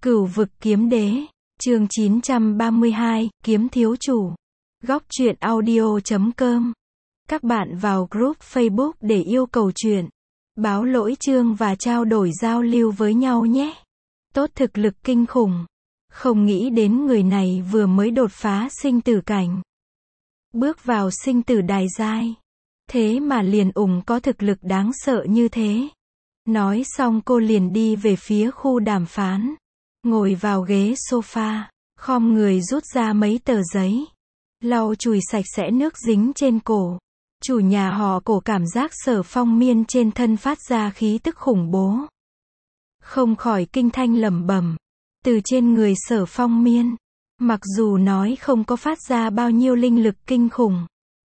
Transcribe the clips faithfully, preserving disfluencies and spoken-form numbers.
Cửu vực kiếm đế, chương chín trăm ba mươi hai, kiếm thiếu chủ. Góc truyện audio chấm com. Các bạn vào group Facebook để yêu cầu truyện, báo lỗi chương và trao đổi giao lưu với nhau nhé. Tốt thực lực kinh khủng. Không nghĩ đến người này vừa mới đột phá sinh tử cảnh. Bước vào sinh tử đài giai. Thế mà liền ủng có thực lực đáng sợ như thế. Nói xong cô liền đi về phía khu đàm phán. Ngồi vào ghế sofa, khom người rút ra mấy tờ giấy. Lau chùi sạch sẽ nước dính trên cổ. Chủ nhà họ Cổ cảm giác Sở Phong Miên trên thân phát ra khí tức khủng bố. Không khỏi kinh thanh lẩm bẩm. Từ trên người Sở Phong Miên, mặc dù nói không có phát ra bao nhiêu linh lực kinh khủng.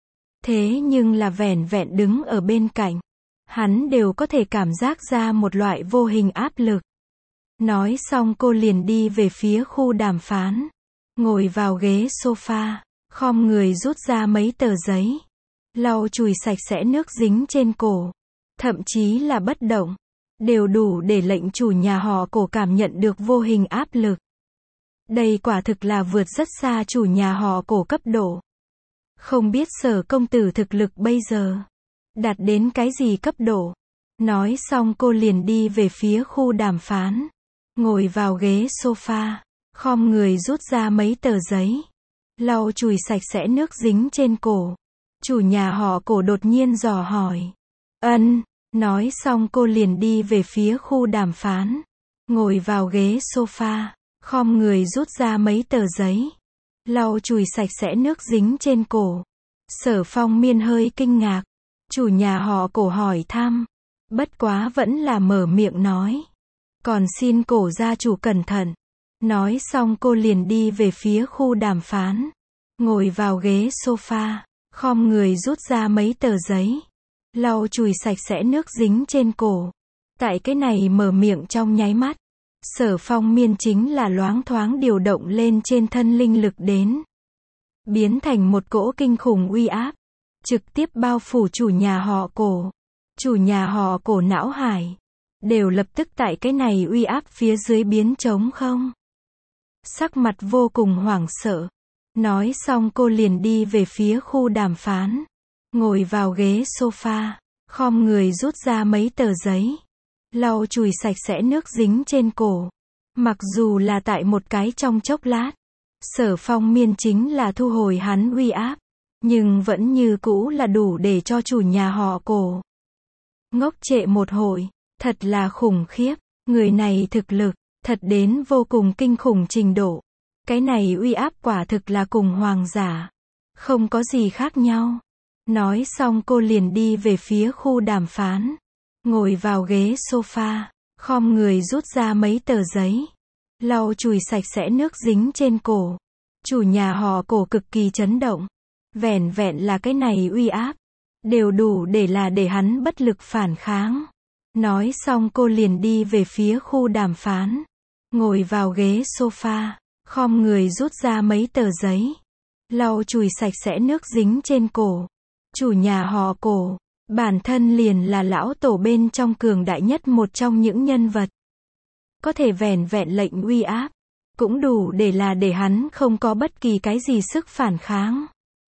Thế nhưng là vẻn vẹn đứng ở bên cạnh. Hắn đều có thể cảm giác ra một loại vô hình áp lực. Nói xong cô liền đi về phía khu đàm phán. Ngồi vào ghế sofa, khom người rút ra mấy tờ giấy. Lau chùi sạch sẽ nước dính trên cổ. Thậm chí là bất động. Đều đủ để lệnh chủ nhà họ Cổ cảm nhận được vô hình áp lực. Đây quả thực là vượt rất xa chủ nhà họ Cổ cấp độ. Không biết Sở công tử thực lực bây giờ đạt đến cái gì cấp độ. Nói xong cô liền đi về phía khu đàm phán. Ngồi vào ghế sofa, khom người rút ra mấy tờ giấy. Lau chùi sạch sẽ nước dính trên cổ. Chủ nhà họ Cổ đột nhiên dò hỏi. Ân, nói xong cô liền đi về phía khu đàm phán. Ngồi vào ghế sofa, khom người rút ra mấy tờ giấy. Lau chùi sạch sẽ nước dính trên cổ. Sở Phong Miên hơi kinh ngạc. Chủ nhà họ Cổ hỏi thăm. Bất quá vẫn là mở miệng nói. Còn xin Cổ gia chủ cẩn thận. Nói xong cô liền đi về phía khu đàm phán. Ngồi vào ghế sofa, khom người rút ra mấy tờ giấy. Lau chùi sạch sẽ nước dính trên cổ. Tại cái này mở miệng trong nháy mắt. Sở Phong Miên chính là loáng thoáng điều động lên trên thân linh lực đến. Biến thành một cỗ kinh khủng uy áp. Trực tiếp bao phủ chủ nhà họ Cổ. Chủ nhà họ Cổ não hải. Đều lập tức tại cái này uy áp phía dưới biến trống không. Sắc mặt vô cùng hoảng sợ. Nói xong cô liền đi về phía khu đàm phán. Ngồi vào ghế sofa, khom người rút ra mấy tờ giấy. Lau chùi sạch sẽ nước dính trên cổ. Mặc dù là tại một cái trong chốc lát. Sở Phong Miên chính là thu hồi hắn uy áp. Nhưng vẫn như cũ là đủ để cho chủ nhà họ Cổ ngốc trệ một hồi. Thật là khủng khiếp. Người này thực lực, thật đến vô cùng kinh khủng trình độ. Cái này uy áp quả thực là cùng hoàng giả. Không có gì khác nhau. Nói xong cô liền đi về phía khu đàm phán. Ngồi vào ghế sofa, khom người rút ra mấy tờ giấy. Lau chùi sạch sẽ nước dính trên cổ. Chủ nhà họ Cổ cực kỳ chấn động. Vẻn vẹn là cái này uy áp. Đều đủ để là để hắn bất lực phản kháng. Nói xong cô liền đi về phía khu đàm phán. Ngồi vào ghế sofa, khom người rút ra mấy tờ giấy. Lau chùi sạch sẽ nước dính trên cổ. Chủ nhà họ Cổ, bản thân liền là lão tổ bên trong cường đại nhất một trong những nhân vật. Có thể vẻn vẹn lệnh uy áp. Cũng đủ để là để hắn không có bất kỳ cái gì sức phản kháng.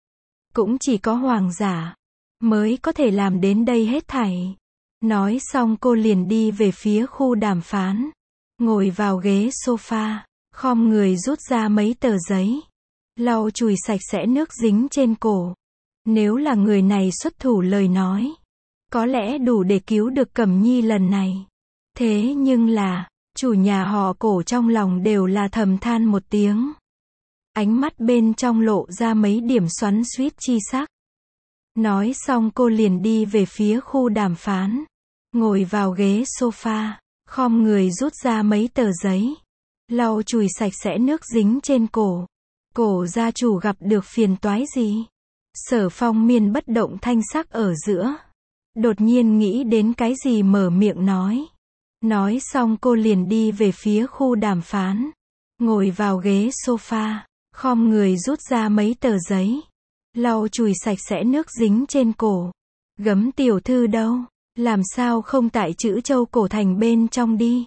Cũng chỉ có hoàng giả mới có thể làm đến đây hết thảy. Nói xong cô liền đi về phía khu đàm phán. Ngồi vào ghế sofa, khom người rút ra mấy tờ giấy. Lau chùi sạch sẽ nước dính trên cổ. Nếu là người này xuất thủ lời nói, có lẽ đủ để cứu được Cẩm Nhi lần này. Thế nhưng là, chủ nhà họ Cổ trong lòng đều là thầm than một tiếng. Ánh mắt bên trong lộ ra mấy điểm xoắn xuýt chi sắc. Nói xong cô liền đi về phía khu đàm phán. Ngồi vào ghế sofa, khom người rút ra mấy tờ giấy. Lau chùi sạch sẽ nước dính trên cổ. Cổ gia chủ gặp được phiền toái gì? Sở Phong Miên bất động thanh sắc ở giữa. Đột nhiên nghĩ đến cái gì mở miệng nói. Nói xong cô liền đi về phía khu đàm phán. Ngồi vào ghế sofa, khom người rút ra mấy tờ giấy. Lau chùi sạch sẽ nước dính trên cổ. Gấm tiểu thư đâu? Làm sao không tại Trữ Châu cổ thành bên trong đi?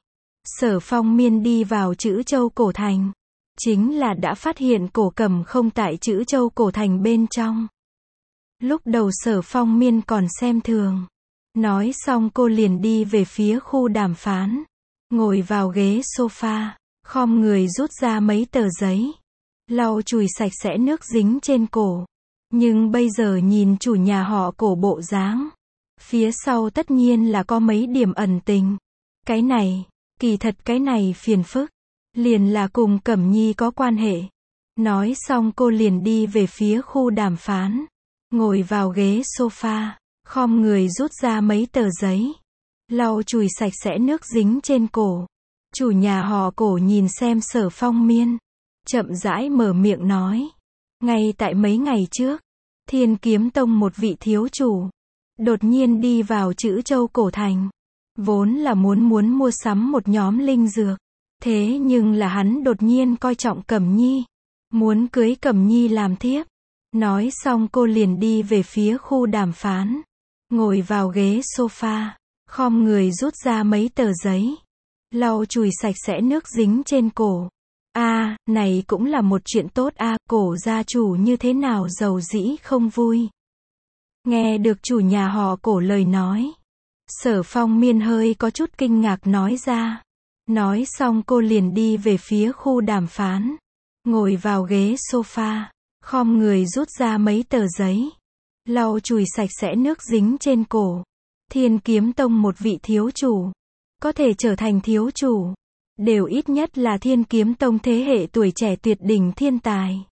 Sở Phong Miên đi vào Trữ Châu cổ thành. Chính là đã phát hiện Cổ Cẩm không tại Trữ Châu cổ thành bên trong. Lúc đầu Sở Phong Miên còn xem thường. Nói xong cô liền đi về phía khu đàm phán. Ngồi vào ghế sofa, khom người rút ra mấy tờ giấy. Lau chùi sạch sẽ nước dính trên cổ. Nhưng bây giờ nhìn chủ nhà họ Cổ bộ dáng. Phía sau tất nhiên là có mấy điểm ẩn tình. Cái này, kỳ thật cái này phiền phức. Liền là cùng Cẩm Nhi có quan hệ. Nói xong cô liền đi về phía khu đàm phán. Ngồi vào ghế sofa, khom người rút ra mấy tờ giấy. Lau chùi sạch sẽ nước dính trên cổ. Chủ nhà họ Cổ nhìn xem Sở Phong Miên. Chậm rãi mở miệng nói. Ngay tại mấy ngày trước, Thiên Kiếm Tông một vị thiếu chủ. Đột nhiên đi vào Trữ Châu cổ thành. Vốn là muốn muốn mua sắm một nhóm linh dược. Thế nhưng là hắn đột nhiên coi trọng Cẩm Nhi. Muốn cưới Cẩm Nhi làm thiếp. Nói xong cô liền đi về phía khu đàm phán. Ngồi vào ghế sofa, khom người rút ra mấy tờ giấy. Lau chùi sạch sẽ nước dính trên cổ. A, à, này cũng là một chuyện tốt a, à, Cổ gia chủ như thế nào giàu dĩ không vui. Nghe được chủ nhà họ Cổ lời nói. Sở Phong Miên hơi có chút kinh ngạc nói ra. Nói xong cô liền đi về phía khu đàm phán. Ngồi vào ghế sofa, khom người rút ra mấy tờ giấy. Lau chùi sạch sẽ nước dính trên cổ. Thiên Kiếm Tông một vị thiếu chủ. Có thể trở thành thiếu chủ. Đều ít nhất là Thiên Kiếm Tông thế hệ tuổi trẻ tuyệt đỉnh thiên tài.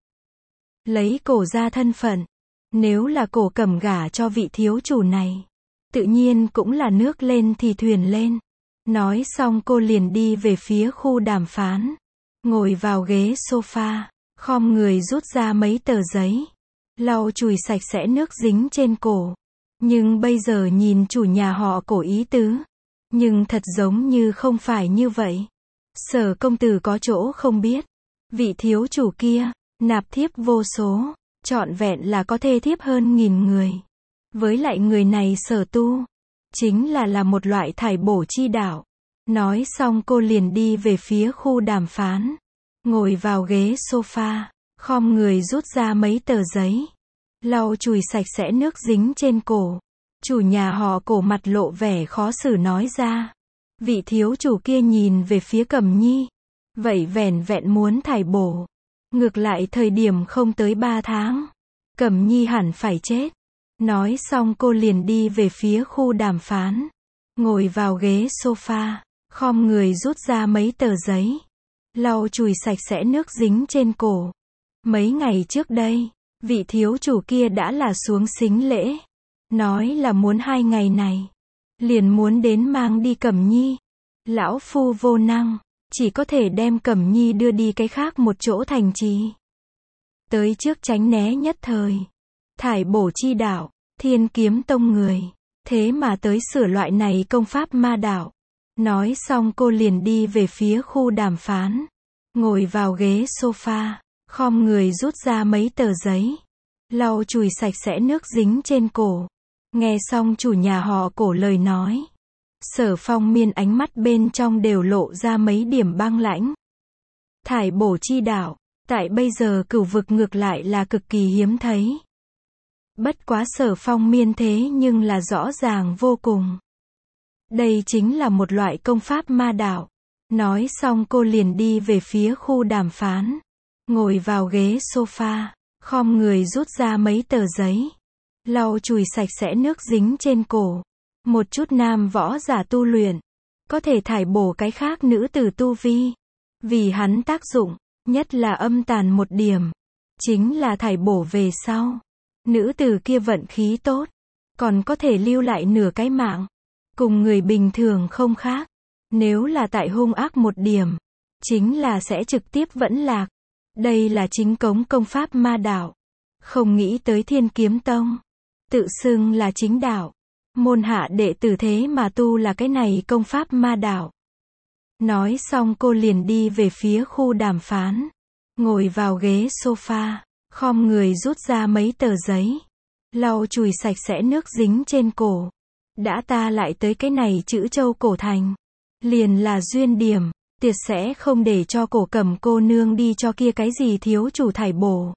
Lấy Cổ ra thân phận. Nếu là Cổ Cẩm gả cho vị thiếu chủ này. Tự nhiên cũng là nước lên thì thuyền lên. Nói xong cô liền đi về phía khu đàm phán. Ngồi vào ghế sofa, khom người rút ra mấy tờ giấy. Lau chùi sạch sẽ nước dính trên cổ. Nhưng bây giờ nhìn chủ nhà họ Cổ ý tứ. Nhưng thật giống như không phải như vậy. Sở công tử có chỗ không biết. Vị thiếu chủ kia, nạp thiếp vô số. Trọn vẹn là có thê thiếp hơn nghìn người. Với lại người này sở tu. Chính là là một loại thải bổ chi đạo. Nói xong cô liền đi về phía khu đàm phán. Ngồi vào ghế sofa, khom người rút ra mấy tờ giấy. Lau chùi sạch sẽ nước dính trên cổ. Chủ nhà họ Cổ mặt lộ vẻ khó xử nói ra. Vị thiếu chủ kia nhìn về phía Cẩm Nhi. Vậy vẻn vẹn muốn thải bổ. Ngược lại thời điểm không tới ba tháng. Cẩm Nhi hẳn phải chết. Nói xong cô liền đi về phía khu đàm phán. Ngồi vào ghế sofa, khom người rút ra mấy tờ giấy. Lau chùi sạch sẽ nước dính trên cổ. Mấy ngày trước đây, vị thiếu chủ kia đã là xuống sính lễ. Nói là muốn hai ngày này. Liền muốn đến mang đi Cẩm Nhi. Lão phu vô năng. Chỉ có thể đem Cẩm Nhi đưa đi cái khác một chỗ thành trì. Tới trước tránh né nhất thời. Thải bổ chi đạo. Thiên Kiếm Tông người. Thế mà tới sửa loại này công pháp ma đạo. Nói xong cô liền đi về phía khu đàm phán. Ngồi vào ghế sofa, khom người rút ra mấy tờ giấy. Lau chùi sạch sẽ nước dính trên cổ. Nghe xong chủ nhà họ Cổ lời nói. Sở Phong Miên ánh mắt bên trong đều lộ ra mấy điểm băng lãnh. Thải bổ chi đạo, tại bây giờ cửu vực ngược lại là cực kỳ hiếm thấy. Bất quá Sở Phong Miên thế nhưng là rõ ràng vô cùng. Đây chính là một loại công pháp ma đạo. Nói xong cô liền đi về phía khu đàm phán. Ngồi vào ghế sofa, khom người rút ra mấy tờ giấy. Lau chùi sạch sẽ nước dính trên cổ. Một chút nam võ giả tu luyện. Có thể thải bổ cái khác nữ tử tu vi. Vì hắn tác dụng, nhất là âm tàn một điểm. Chính là thải bổ về sau. Nữ tử kia vận khí tốt. Còn có thể lưu lại nửa cái mạng. Cùng người bình thường không khác. Nếu là tại hung ác một điểm. Chính là sẽ trực tiếp vẫn lạc. Đây là chính cống công pháp ma đạo. Không nghĩ tới Thiên Kiếm Tông. Tự xưng là chính đạo. Môn hạ đệ tử thế mà tu là cái này công pháp ma đạo. Nói xong cô liền đi về phía khu đàm phán. Ngồi vào ghế sofa, khom người rút ra mấy tờ giấy. Lau chùi sạch sẽ nước dính trên cổ. Đã ta lại tới cái này Trữ Châu cổ thành. Liền là duyên điểm, tiệt sẽ không để cho Cổ Cẩm cô nương đi cho kia cái gì thiếu chủ thải bổ.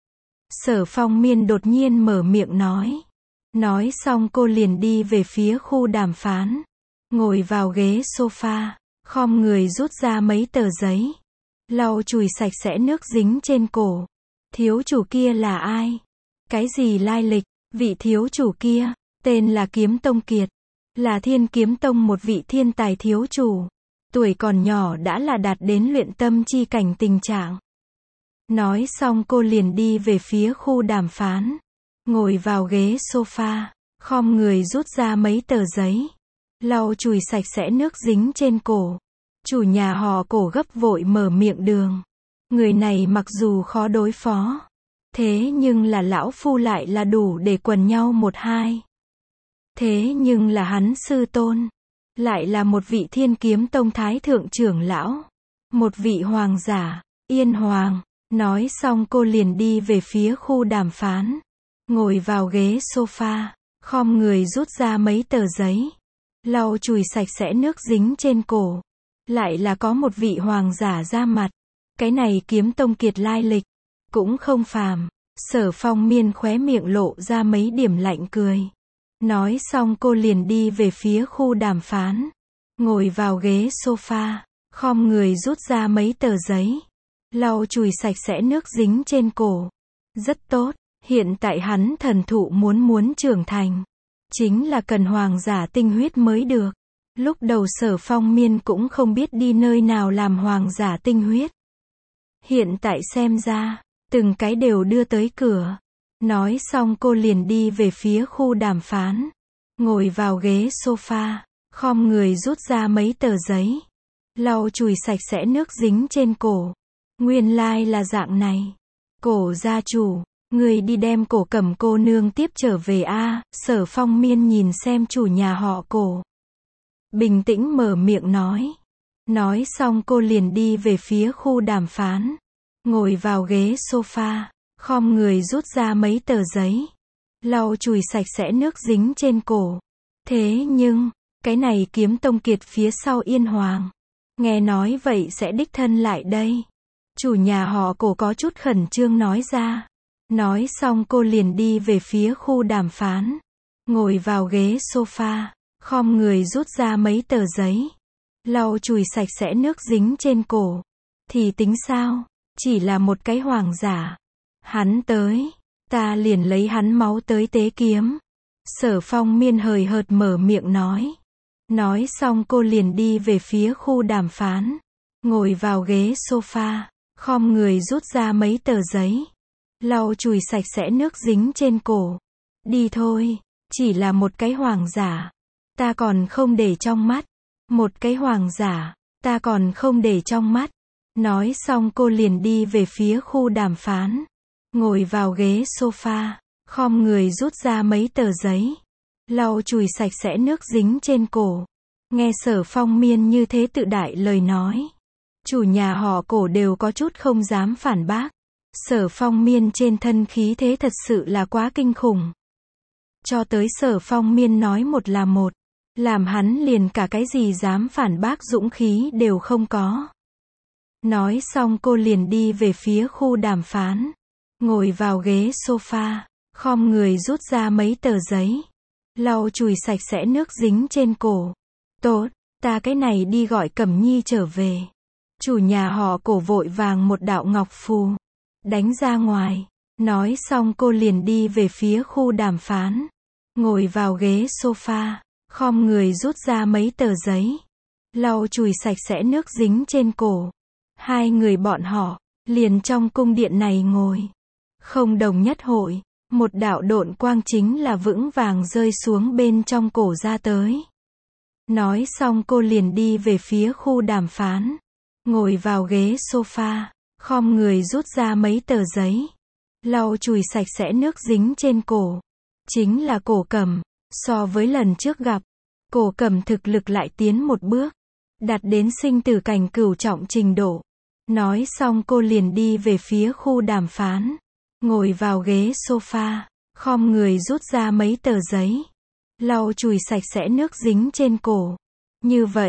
Sở Phong Miên đột nhiên mở miệng nói. Nói xong cô liền đi về phía khu đàm phán. Ngồi vào ghế sofa, khom người rút ra mấy tờ giấy. Lau chùi sạch sẽ nước dính trên cổ. Thiếu chủ kia là ai? Cái gì lai lịch? Vị thiếu chủ kia, tên là Kiếm Tông Kiệt. Là Thiên Kiếm Tông một vị thiên tài thiếu chủ. Tuổi còn nhỏ đã là đạt đến luyện tâm chi cảnh tình trạng. Nói xong cô liền đi về phía khu đàm phán. Ngồi vào ghế sofa, khom người rút ra mấy tờ giấy. Lau chùi sạch sẽ nước dính trên cổ. Chủ nhà họ Cổ gấp vội mở miệng đường. Người này mặc dù khó đối phó. Thế nhưng là lão phu lại là đủ để quần nhau một hai. Thế nhưng là hắn sư tôn. Lại là một vị Thiên Kiếm Tông thái thượng trưởng lão. Một vị hoàng giả, Yên Hoàng. Nói xong cô liền đi về phía khu đàm phán. Ngồi vào ghế sofa, khom người rút ra mấy tờ giấy. Lau chùi sạch sẽ nước dính trên cổ. Lại là có một vị hoàng giả ra mặt. Cái này Kiếm Tông Kiệt lai lịch. Cũng không phàm. Sở Phong Miên khóe miệng lộ ra mấy điểm lạnh cười. Nói xong cô liền đi về phía khu đàm phán. Ngồi vào ghế sofa, khom người rút ra mấy tờ giấy. Lau chùi sạch sẽ nước dính trên cổ. Rất tốt, hiện tại hắn thần thụ muốn muốn trưởng thành. Chính là cần hoàng giả tinh huyết mới được. Lúc đầu Sở Phong Miên cũng không biết đi nơi nào làm hoàng giả tinh huyết. Hiện tại xem ra, từng cái đều đưa tới cửa. Nói xong cô liền đi về phía khu đàm phán. Ngồi vào ghế sofa, khom người rút ra mấy tờ giấy. Lau chùi sạch sẽ nước dính trên cổ. Nguyên lai là dạng này. Cổ gia chủ, người đi đem Cổ Cẩm cô nương tiếp trở về a. Sở Phong Miên nhìn xem chủ nhà họ Cổ. Bình tĩnh mở miệng nói. Nói xong cô liền đi về phía khu đàm phán. Ngồi vào ghế sofa, khom người rút ra mấy tờ giấy. Lau chùi sạch sẽ nước dính trên cổ. Thế nhưng, cái này Kiếm Tông Kiệt phía sau Yên Hoàng. Nghe nói vậy sẽ đích thân lại đây. Chủ nhà họ Cổ có chút khẩn trương nói ra. Nói xong cô liền đi về phía khu đàm phán. Ngồi vào ghế sofa, khom người rút ra mấy tờ giấy. Lau chùi sạch sẽ nước dính trên cổ. Thì tính sao? Chỉ là một cái hoàng giả. Hắn tới, ta liền lấy hắn máu tới tế kiếm. Sở Phong Miên hời hợt mở miệng nói. Nói xong cô liền đi về phía khu đàm phán. Ngồi vào ghế sofa, khom người rút ra mấy tờ giấy. Lau chùi sạch sẽ nước dính trên cổ. Đi thôi, chỉ là một cái hoàng giả. Ta còn không để trong mắt. Một cái hoàng giả, ta còn không để trong mắt. Nói xong cô liền đi về phía khu đàm phán. Ngồi vào ghế sofa, khom người rút ra mấy tờ giấy. Lau chùi sạch sẽ nước dính trên cổ. Nghe Sở Phong Miên như thế tự đại lời nói. Chủ nhà họ Cổ đều có chút không dám phản bác. Sở Phong Miên trên thân khí thế thật sự là quá kinh khủng. Cho tới Sở Phong Miên nói một là một. Làm hắn liền cả cái gì dám phản bác dũng khí đều không có. Nói xong cô liền đi về phía khu đàm phán. Ngồi vào ghế sofa, khom người rút ra mấy tờ giấy. Lau chùi sạch sẽ nước dính trên cổ. Tốt, ta cái này đi gọi Cẩm Nhi trở về. Chủ nhà họ Cổ vội vàng một đạo ngọc phù. Đánh ra ngoài. Nói xong cô liền đi về phía khu đàm phán. Ngồi vào ghế sofa, khom người rút ra mấy tờ giấy. Lau chùi sạch sẽ nước dính trên cổ. Hai người bọn họ, liền trong cung điện này ngồi. Không đồng nhất hội, một đạo độn quang chính là vững vàng rơi xuống bên trong cổ ra tới. Nói xong cô liền đi về phía khu đàm phán. Ngồi vào ghế sofa, khom người rút ra mấy tờ giấy. Lau chùi sạch sẽ nước dính trên cổ. Chính là Cổ Cẩm. So với lần trước gặp, Cổ Cẩm thực lực lại tiến một bước. Đạt đến sinh tử cảnh cửu trọng trình độ. Nói xong cô liền đi về phía khu đàm phán. Ngồi vào ghế sofa, khom người rút ra mấy tờ giấy. Lau chùi sạch sẽ nước dính trên cổ. Như vậy,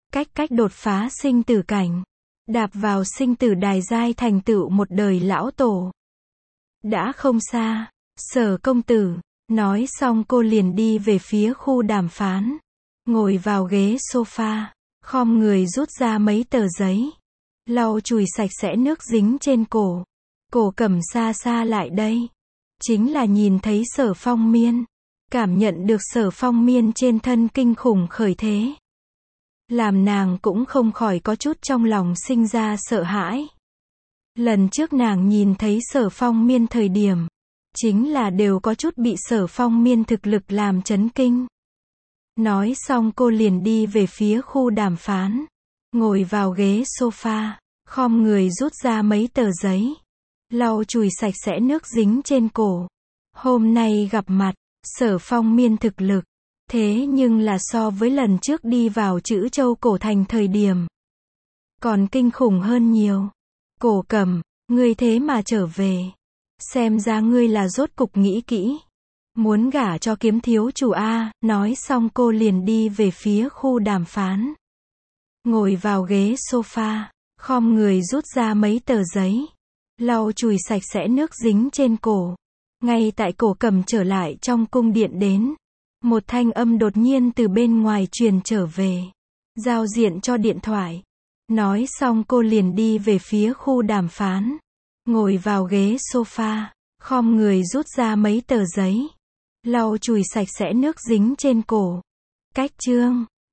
Cách cách đột phá sinh tử cảnh. Đạp vào sinh tử đài giai thành tựu một đời lão tổ. Đã không xa, Sở công tử. Nói xong cô liền đi về phía khu đàm phán. Ngồi vào ghế sofa. Khom người rút ra mấy tờ giấy. Lau chùi sạch sẽ nước dính trên cổ. Cổ Cẩm xa xa lại đây. Chính là nhìn thấy Sở Phong Miên. Cảm nhận được Sở Phong Miên trên thân kinh khủng khởi thế. Làm nàng cũng không khỏi có chút trong lòng sinh ra sợ hãi. Lần trước nàng nhìn thấy Sở Phong Miên thời điểm. Chính là đều có chút bị Sở Phong Miên thực lực làm chấn kinh. Nói xong cô liền đi về phía khu đàm phán. Ngồi vào ghế sofa. Khom người rút ra mấy tờ giấy. Lau chùi sạch sẽ nước dính trên cổ. Hôm nay gặp mặt, Sở Phong Miên thực lực. Thế nhưng là so với lần trước đi vào Trữ Châu cổ thành thời điểm. Còn kinh khủng hơn nhiều. Cổ Cẩm, ngươi thế mà trở về. Xem ra ngươi là rốt cục nghĩ kỹ. Muốn gả cho Kiếm thiếu chủ A. Nói xong cô liền đi về phía khu đàm phán. Ngồi vào ghế sofa. Khom người rút ra mấy tờ giấy. Lau chùi sạch sẽ nước dính trên cổ. Ngay tại Cổ Cẩm trở lại trong cung điện đến. Một thanh âm đột nhiên từ bên ngoài truyền trở về. Giao diện cho điện thoại. Nói xong cô liền đi về phía khu đàm phán. Ngồi vào ghế sofa. Khom người rút ra mấy tờ giấy. Lau chùi sạch sẽ nước dính trên cổ. Cách chương